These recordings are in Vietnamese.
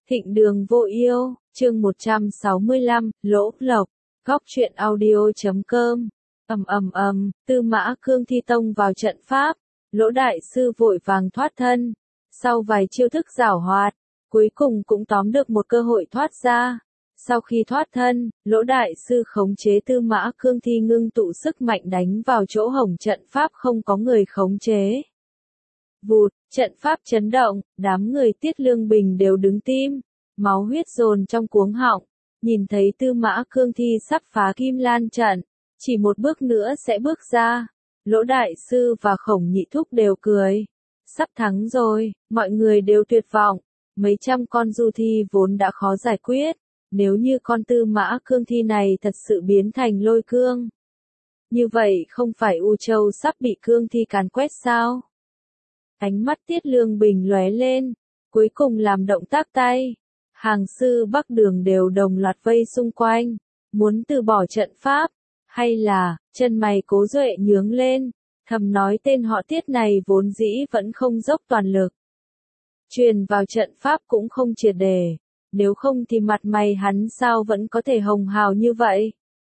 Thịnh Đường Vô Yêu, chương 165, Lỗ Lộc, Góc truyện audio.com. Tư Mã Cương thi tông vào trận pháp, Lỗ đại sư vội vàng thoát thân. Sau vài chiêu thức giảo hoạt, cuối cùng cũng tóm được một cơ hội thoát ra. Sau khi thoát thân, Lỗ đại sư khống chế Tư Mã Cương thi ngưng tụ sức mạnh đánh vào chỗ hổng trận pháp không có người khống chế. Vụt, trận pháp chấn động, đám người Tiết Lương Bình đều đứng tim, máu huyết dồn trong cuống họng, nhìn thấy Tư Mã Cương thi sắp phá Kim Lan trận, chỉ một bước nữa sẽ bước ra. Lỗ đại sư và Khổng Nhị Thúc đều cười. Sắp thắng rồi, mọi người đều tuyệt vọng. Mấy trăm con du thi vốn đã khó giải quyết, nếu như con Tư Mã Cương thi này thật sự biến thành lôi cương. Như vậy không phải U Châu sắp bị cương thi càn quét sao? Ánh mắt Tiết Lương Bình lóe lên, cuối cùng làm động tác tay. Hàng sư Bắc Đường đều đồng loạt vây xung quanh, muốn từ bỏ trận pháp, hay là, chân mày Cố Duệ nhướng lên, thầm nói tên họ Tiết này vốn dĩ vẫn không dốc toàn lực. Truyền vào trận pháp cũng không triệt để, nếu không thì mặt mày hắn sao vẫn có thể hồng hào như vậy?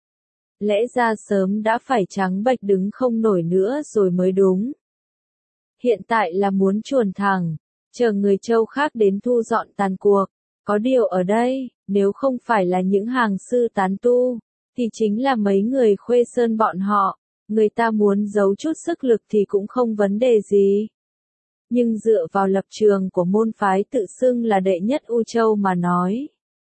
Lẽ ra sớm đã phải trắng bệch đứng không nổi nữa rồi mới đúng. Hiện tại là muốn chuồn thẳng, chờ người Châu khác đến thu dọn tàn cuộc. Có điều ở đây, nếu không phải là những hàng sư tán tu, thì chính là mấy người Khuê Sơn bọn họ, người ta muốn giấu chút sức lực thì cũng không vấn đề gì. Nhưng dựa vào lập trường của môn phái tự xưng là đệ nhất U Châu mà nói.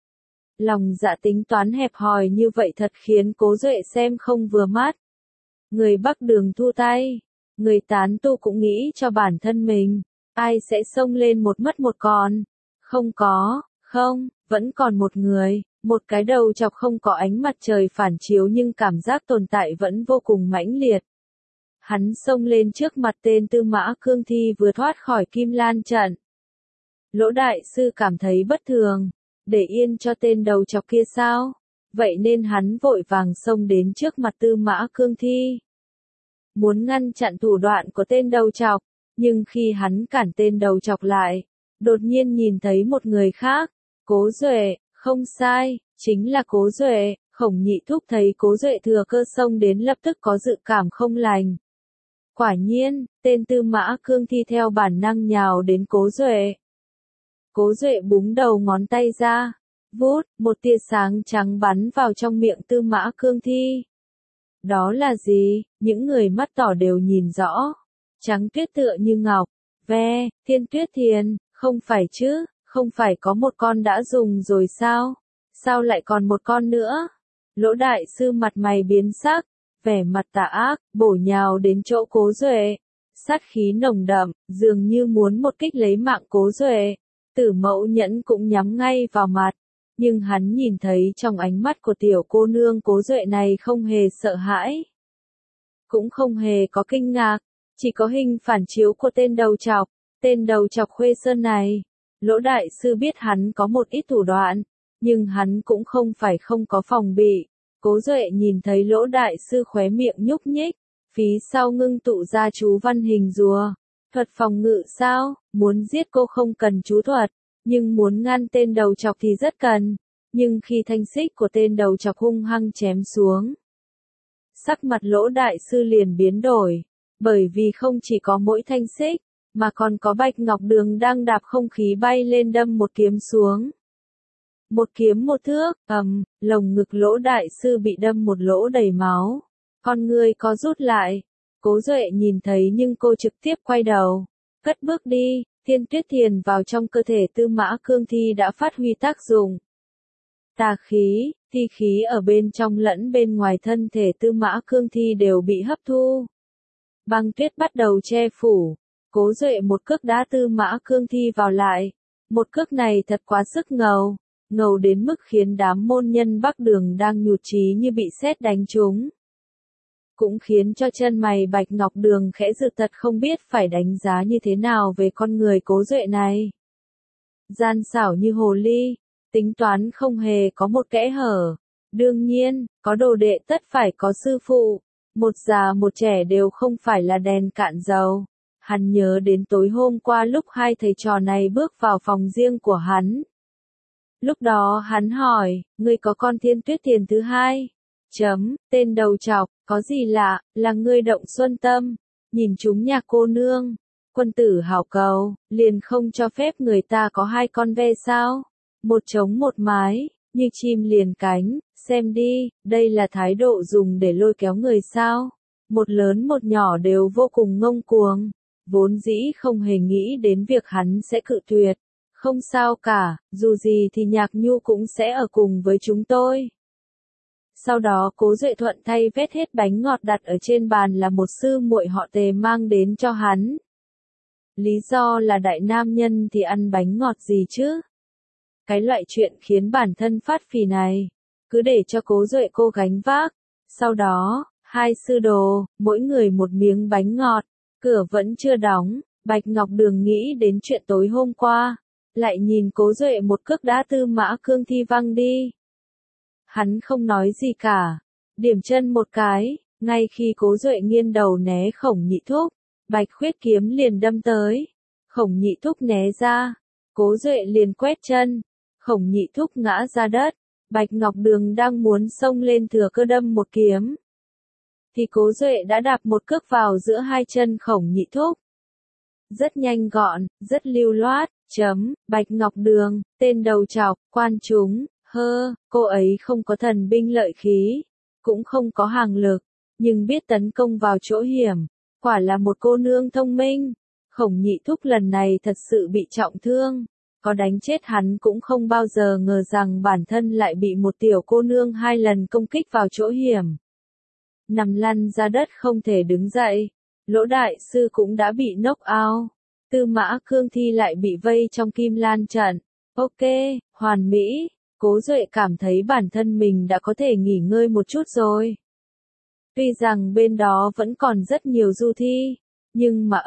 Lòng dạ tính toán hẹp hòi như vậy thật khiến Cố Duệ xem không vừa mắt. Người Bắc Đường thu tay, người tán tu cũng nghĩ cho bản thân mình, ai sẽ xông lên một mất một còn. Không có. Không, vẫn còn một người, một cái đầu chọc không có ánh mặt trời phản chiếu nhưng cảm giác tồn tại vẫn vô cùng mãnh liệt. Hắn xông lên trước mặt tên Tư Mã Cương thi vừa thoát khỏi Kim Lan trận. Lỗ đại sư cảm thấy bất thường, để yên cho tên đầu chọc kia sao? Vậy nên hắn vội vàng xông đến trước mặt Tư Mã Cương thi. Muốn ngăn chặn thủ đoạn của tên đầu chọc, nhưng khi hắn cản tên đầu chọc lại, đột nhiên nhìn thấy một người khác. Cố Duệ, không sai, chính là Cố Duệ. Khổng Nhị Thúc thấy Cố Duệ thừa cơ xông đến lập tức có dự cảm không lành. Quả nhiên, tên Tư Mã Cương thi theo bản năng nhào đến Cố Duệ. Cố Duệ búng đầu ngón tay ra, vút, một tia sáng trắng bắn vào trong miệng Tư Mã Cương thi. Đó là gì? Những người mắt tỏ đều nhìn rõ. Trắng tuyết tựa như ngọc, Thiên Tuyết Thiền, không phải chứ? Không phải có một con đã dùng rồi sao? Sao lại còn một con nữa? Lỗ đại sư mặt mày biến sắc, vẻ mặt tà ác, bổ nhào đến chỗ Cố Duệ. Sát khí nồng đậm, dường như muốn một kích lấy mạng Cố Duệ. Tử Mẫu Nhẫn cũng nhắm ngay vào mặt. Nhưng hắn nhìn thấy trong ánh mắt của tiểu cô nương Cố Duệ này không hề sợ hãi. Cũng không hề có kinh ngạc, chỉ có hình phản chiếu của tên đầu chọc. Tên đầu chọc Khuê Sơn này. Lỗ đại sư biết hắn có một ít thủ đoạn, nhưng hắn cũng không phải không có phòng bị. Cố Duệ nhìn thấy Lỗ đại sư khóe miệng nhúc nhích, phía sau ngưng tụ ra chú văn hình rùa. Thuật phòng ngự sao? Muốn giết cô không cần chú thuật, nhưng muốn ngăn tên đầu chọc thì rất cần. Nhưng khi thanh xích của tên đầu chọc hung hăng chém xuống, sắc mặt Lỗ đại sư liền biến đổi, bởi vì không chỉ có mỗi thanh xích, mà còn có Bạch Ngọc Đường đang đạp không khí bay lên đâm một kiếm xuống. Một kiếm một thước, lồng ngực Lỗ đại sư bị đâm một lỗ đầy máu. Con người có rút lại. Cố Duệ nhìn thấy nhưng cô trực tiếp quay đầu, cất bước đi. Thiên Tuyết Thiền vào trong cơ thể Tư Mã Cương thi đã phát huy tác dụng. Tà khí, thi khí ở bên trong lẫn bên ngoài thân thể Tư Mã Cương thi đều bị hấp thu. Băng tuyết bắt đầu che phủ. Cố Duệ một cước đá Tư Mã Cương thi vào lại. Một cước này thật quá sức ngầu đến mức khiến đám môn nhân Bắc Đường đang nhụt chí như bị sét đánh trúng. Cũng khiến cho chân mày Bạch Ngọc Đường khẽ giật tật không biết phải đánh giá như thế nào về con người Cố Duệ này. Gian xảo như hồ ly, tính toán không hề có một kẽ hở. Đương nhiên, có đồ đệ tất phải có sư phụ. Một già một trẻ đều không phải là đèn cạn dầu. Hắn nhớ đến tối hôm qua lúc hai thầy trò này bước vào phòng riêng của hắn. Lúc đó hắn hỏi, ngươi có con Thiên Tuyết Thiền thứ hai? Tên đầu trọc, có gì lạ, là ngươi động xuân tâm, nhìn chúng nhà cô nương. Quân tử hảo cầu, liền không cho phép người ta có hai con ve sao? Một trống một mái, như chim liền cánh, xem đi, đây là thái độ dùng để lôi kéo người sao? Một lớn một nhỏ đều vô cùng ngông cuồng, vốn dĩ không hề nghĩ đến việc hắn sẽ cự tuyệt. Không sao cả, dù gì thì Nhạc Nhu cũng sẽ ở cùng với chúng tôi. Sau đó Cố Duệ thuận thay vét hết bánh ngọt đặt ở trên bàn là một sư muội họ Tề mang đến cho hắn. Lý do là đại nam nhân thì ăn bánh ngọt gì chứ? Cái loại chuyện khiến bản thân phát phì này, cứ để cho Cố Duệ cô gánh vác. Sau đó, hai sư đồ, mỗi người một miếng bánh ngọt, cửa vẫn chưa đóng, Bạch Ngọc Đường nghĩ đến chuyện tối hôm qua, lại nhìn Cố Duệ một cước đá Tư Mã Cương Thi văng đi. Hắn không nói gì cả, điểm chân một cái, ngay khi Cố Duệ nghiêng đầu né Khổng Nhị Thúc, Bạch Khuyết kiếm liền đâm tới. Khổng Nhị Thúc né ra, Cố Duệ liền quét chân, Khổng Nhị Thúc ngã ra đất. Bạch Ngọc Đường đang muốn xông lên thừa cơ đâm một kiếm, thì Cố Duệ đã đạp một cước vào giữa hai chân Khổng Nhị Thúc. Rất nhanh gọn, rất lưu loát. Bạch Ngọc Đường, tên đầu trọc, quan chúng, cô ấy không có thần binh lợi khí, cũng không có hàng lực, nhưng biết tấn công vào chỗ hiểm, quả là một cô nương thông minh. Khổng Nhị Thúc lần này thật sự bị trọng thương, có đánh chết hắn cũng không bao giờ ngờ rằng bản thân lại bị một tiểu cô nương hai lần công kích vào chỗ hiểm. Nằm lăn ra đất không thể đứng dậy, Lỗ đại sư cũng đã bị knock out. Tư Mã Cương Thi lại bị vây trong Kim Lan trận. Ok, hoàn mỹ, Cố Duệ cảm thấy bản thân mình đã có thể nghỉ ngơi một chút rồi. Tuy rằng bên đó vẫn còn rất nhiều du thi, nhưng mà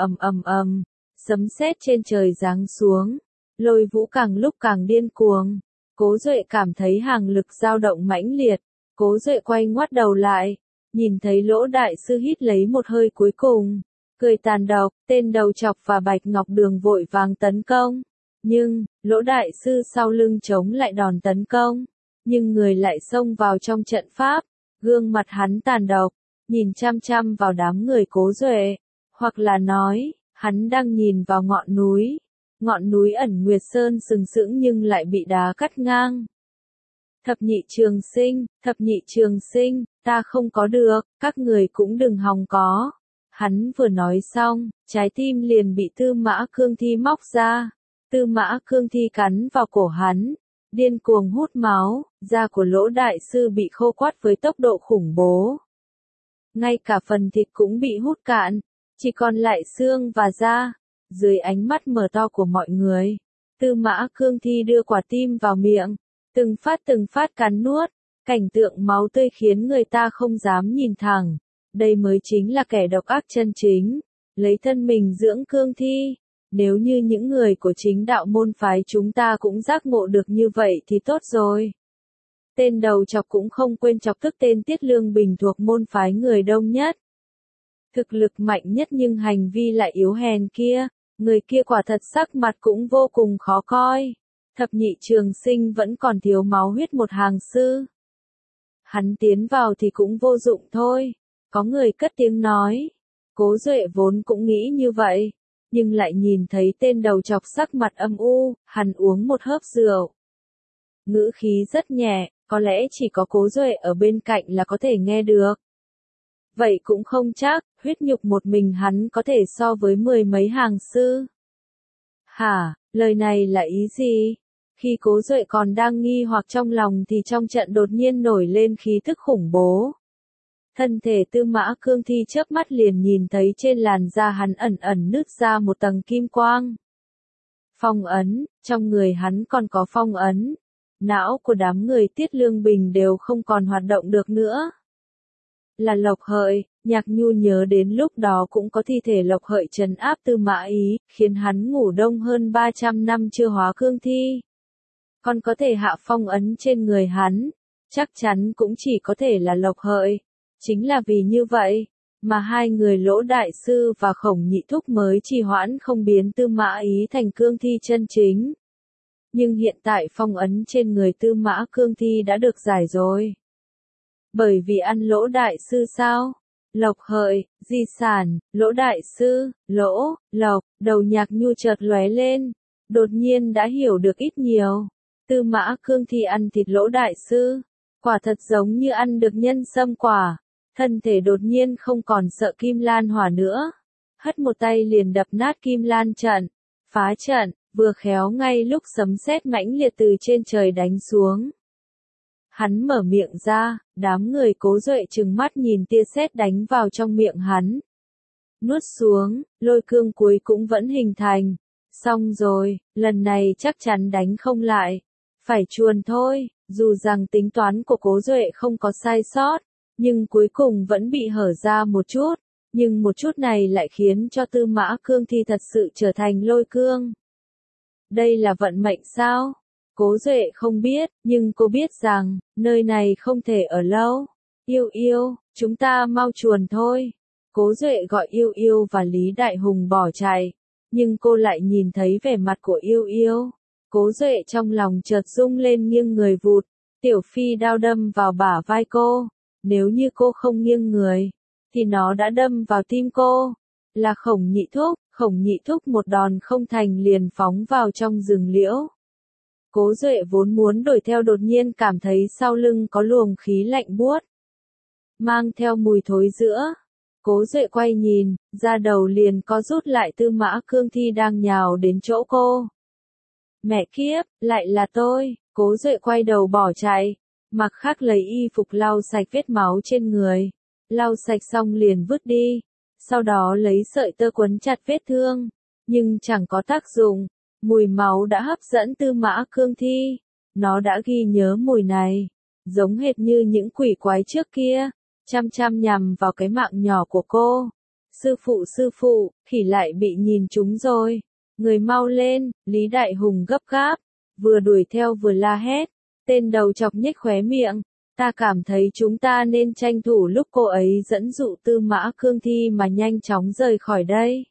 sấm sét trên trời giáng xuống, lôi vũ càng lúc càng điên cuồng. Cố Duệ cảm thấy hàng lực dao động mãnh liệt, Cố Duệ quay ngoắt đầu lại, nhìn thấy Lỗ đại sư hít lấy một hơi cuối cùng, cười tàn độc, tên đầu trọc và Bạch Ngọc Đường vội vàng tấn công. Nhưng, Lỗ đại sư sau lưng chống lại đòn tấn công, nhưng người lại xông vào trong trận pháp, gương mặt hắn tàn độc, nhìn chăm chăm vào đám người Cố Duệ, hoặc là nói, hắn đang nhìn vào ngọn núi ẩn Nguyệt Sơn sừng sững nhưng lại bị đá cắt ngang. Thập nhị trường sinh, ta không có được, các người cũng đừng hòng có. Hắn vừa nói xong, trái tim liền bị Tư Mã Cương Thi móc ra. Tư Mã Cương Thi cắn vào cổ hắn, điên cuồng hút máu, da của Lỗ đại sư bị khô quắt với tốc độ khủng bố. Ngay cả phần thịt cũng bị hút cạn, chỉ còn lại xương và da. Dưới ánh mắt mở to của mọi người, Tư Mã Cương Thi đưa quả tim vào miệng, từng phát cắn nuốt, cảnh tượng máu tươi khiến người ta không dám nhìn thẳng. Đây mới chính là kẻ độc ác chân chính, lấy thân mình dưỡng cương thi. Nếu như những người của chính đạo môn phái chúng ta cũng giác ngộ được như vậy thì tốt rồi. Tên đầu chọc cũng không quên chọc tức tên Tiết Lương Bình thuộc môn phái người đông nhất. Thực lực mạnh nhất nhưng hành vi lại yếu hèn kia, người kia quả thật sắc mặt cũng vô cùng khó coi. Thập nhị trường sinh vẫn còn thiếu máu huyết một hàng sư. Hắn tiến vào thì cũng vô dụng thôi. Có người cất tiếng nói. Cố Duệ vốn cũng nghĩ như vậy, nhưng lại nhìn thấy tên đầu chọc sắc mặt âm u, hắn uống một hớp rượu. Ngữ khí rất nhẹ, có lẽ chỉ có Cố Duệ ở bên cạnh là có thể nghe được. Vậy cũng không chắc, huyết nhục một mình hắn có thể so với 10 mấy hàng sư. Hả, lời này là ý gì? Khi Cố Duệ còn đang nghi hoặc trong lòng thì trong trận đột nhiên nổi lên khí thức khủng bố. Thân thể Tư Mã Cương Thi chớp mắt liền nhìn thấy trên làn da hắn ẩn nứt ra một tầng kim quang. Phong ấn, trong người hắn còn có phong ấn. Não của đám người Tiết Lương Bình đều không còn hoạt động được nữa. Là Lộc Hợi, Nhạc Nhu nhớ đến lúc đó cũng có thi thể Lộc Hợi trấn áp Tư Mã Ý, khiến hắn ngủ đông hơn 300 năm chưa hóa cương thi. Còn có thể hạ phong ấn trên người hắn, chắc chắn cũng chỉ có thể là Lộc Hợi. Chính là vì như vậy, mà hai người Lỗ đại sư và Khổng Nhị Thúc mới trì hoãn không biến Tư Mã Ý thành cương thi chân chính. Nhưng hiện tại phong ấn trên người Tư Mã Cương Thi đã được giải rồi. Bởi vì ăn lỗ đại sư sao? Lộc hợi, di sản, lỗ đại sư, lỗ, lộc, đầu Nhạc Nhu chợt lóe lên. Đột nhiên đã hiểu được ít nhiều. Tư Mã Cương Thi ăn thịt lỗ đại sư. Quả thật giống như ăn được nhân sâm quả. Thân thể đột nhiên không còn sợ Kim Lan Hỏa nữa. Hất một tay liền đập nát Kim Lan trận. Phá trận, vừa khéo ngay lúc sấm sét mãnh liệt từ trên trời đánh xuống. Hắn mở miệng ra, đám người Cố Duệ trừng mắt nhìn tia sét đánh vào trong miệng hắn. Nuốt xuống, lôi cương cuối cũng vẫn hình thành. Xong rồi, lần này chắc chắn đánh không lại. Phải chuồn thôi, dù rằng tính toán của Cố Duệ không có sai sót, nhưng cuối cùng vẫn bị hở ra một chút. Nhưng một chút này lại khiến cho Tư Mã Cương Thi thật sự trở thành lôi cương. Đây là vận mệnh sao? Cố Duệ không biết, nhưng cô biết rằng, nơi này không thể ở lâu. Yêu yêu, chúng ta mau chuồn thôi. Cố Duệ gọi Yêu Yêu và Lý Đại Hùng bỏ chạy. Nhưng cô lại nhìn thấy vẻ mặt của Yêu Yêu. Cố Duệ trong lòng chợt rung lên nghiêng người vụt. Tiểu Phi đao đâm vào bả vai cô. Nếu như cô không nghiêng người, thì nó đã đâm vào tim cô. Là Khổng Nhị Thúc một đòn không thành liền phóng vào trong rừng liễu. Cố Duệ vốn muốn đuổi theo đột nhiên cảm thấy sau lưng có luồng khí lạnh buốt. Mang theo mùi thối giữa. Cố Duệ quay nhìn, da đầu liền co rút lại. Tư Mã Cương Thi đang nhào đến chỗ cô. Mẹ kiếp, lại là tôi. Cố Duệ quay đầu bỏ chạy. Mặc Khắc lấy y phục lau sạch vết máu trên người. Lau sạch xong liền vứt đi. Sau đó lấy sợi tơ quấn chặt vết thương. Nhưng chẳng có tác dụng. Mùi máu đã hấp dẫn Tư Mã Cương Thi. Nó đã ghi nhớ mùi này. Giống hệt như những quỷ quái trước kia. Chăm chăm nhằm vào cái mạng nhỏ của cô. Sư phụ, khỉ lại bị nhìn trúng rồi. Người mau lên, Lý Đại Hùng gấp gáp. Vừa đuổi theo vừa la hét. Tên đầu chọc nhếch khóe miệng. Ta cảm thấy chúng ta nên tranh thủ lúc cô ấy dẫn dụ Tư Mã Cương Thi mà nhanh chóng rời khỏi đây.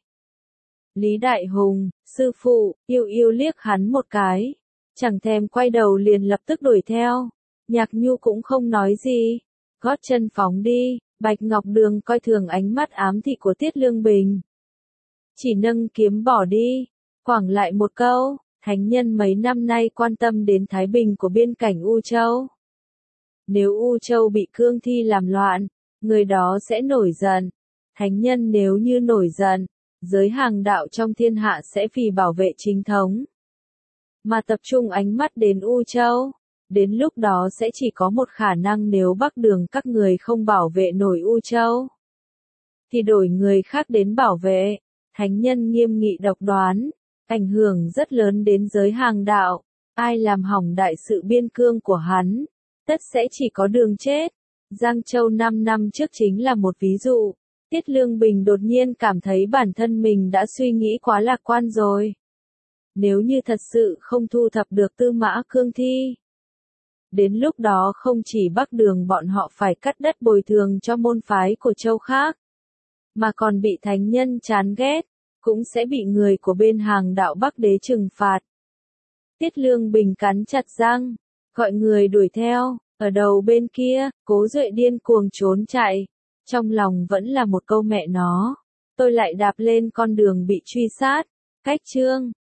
Lý Đại Hùng, sư phụ, Yêu Yêu liếc hắn một cái. Chẳng thèm quay đầu liền lập tức đuổi theo. Nhạc Nhu cũng không nói gì. Gót chân phóng đi, Bạch Ngọc Đường coi thường ánh mắt ám thị của Tiết Lương Bình. Chỉ nâng kiếm bỏ đi. Quảng lại một câu, thánh nhân mấy năm nay quan tâm đến thái bình của biên cảnh U Châu. Nếu U Châu bị Cương Thi làm loạn, người đó sẽ nổi giận. Thánh nhân nếu như nổi giận, giới hàng đạo trong thiên hạ sẽ vì bảo vệ chính thống mà tập trung ánh mắt đến U Châu. Đến lúc đó sẽ chỉ có một khả năng, nếu Bắc Đường các người không bảo vệ nổi U Châu, thì đổi người khác đến bảo vệ. Thánh nhân nghiêm nghị độc đoán, ảnh hưởng rất lớn đến giới hàng đạo. Ai làm hỏng đại sự biên cương của hắn, tất sẽ chỉ có đường chết. Giang Châu 5 năm trước chính là một ví dụ. Tiết Lương Bình đột nhiên cảm thấy bản thân mình đã suy nghĩ quá lạc quan rồi. Nếu như thật sự không thu thập được Tư Mã Cương Thi, đến lúc đó không chỉ Bắc Đường bọn họ phải cắt đất bồi thường cho môn phái của châu khác, mà còn bị thánh nhân chán ghét, cũng sẽ bị người của bên hàng đạo Bắc Đế trừng phạt. Tiết Lương Bình cắn chặt răng, gọi người đuổi theo. Ở đầu bên kia, Cố Duệ điên cuồng trốn chạy. Trong lòng vẫn là một câu mẹ nó. Tôi lại đạp lên con đường bị truy sát. Cách chương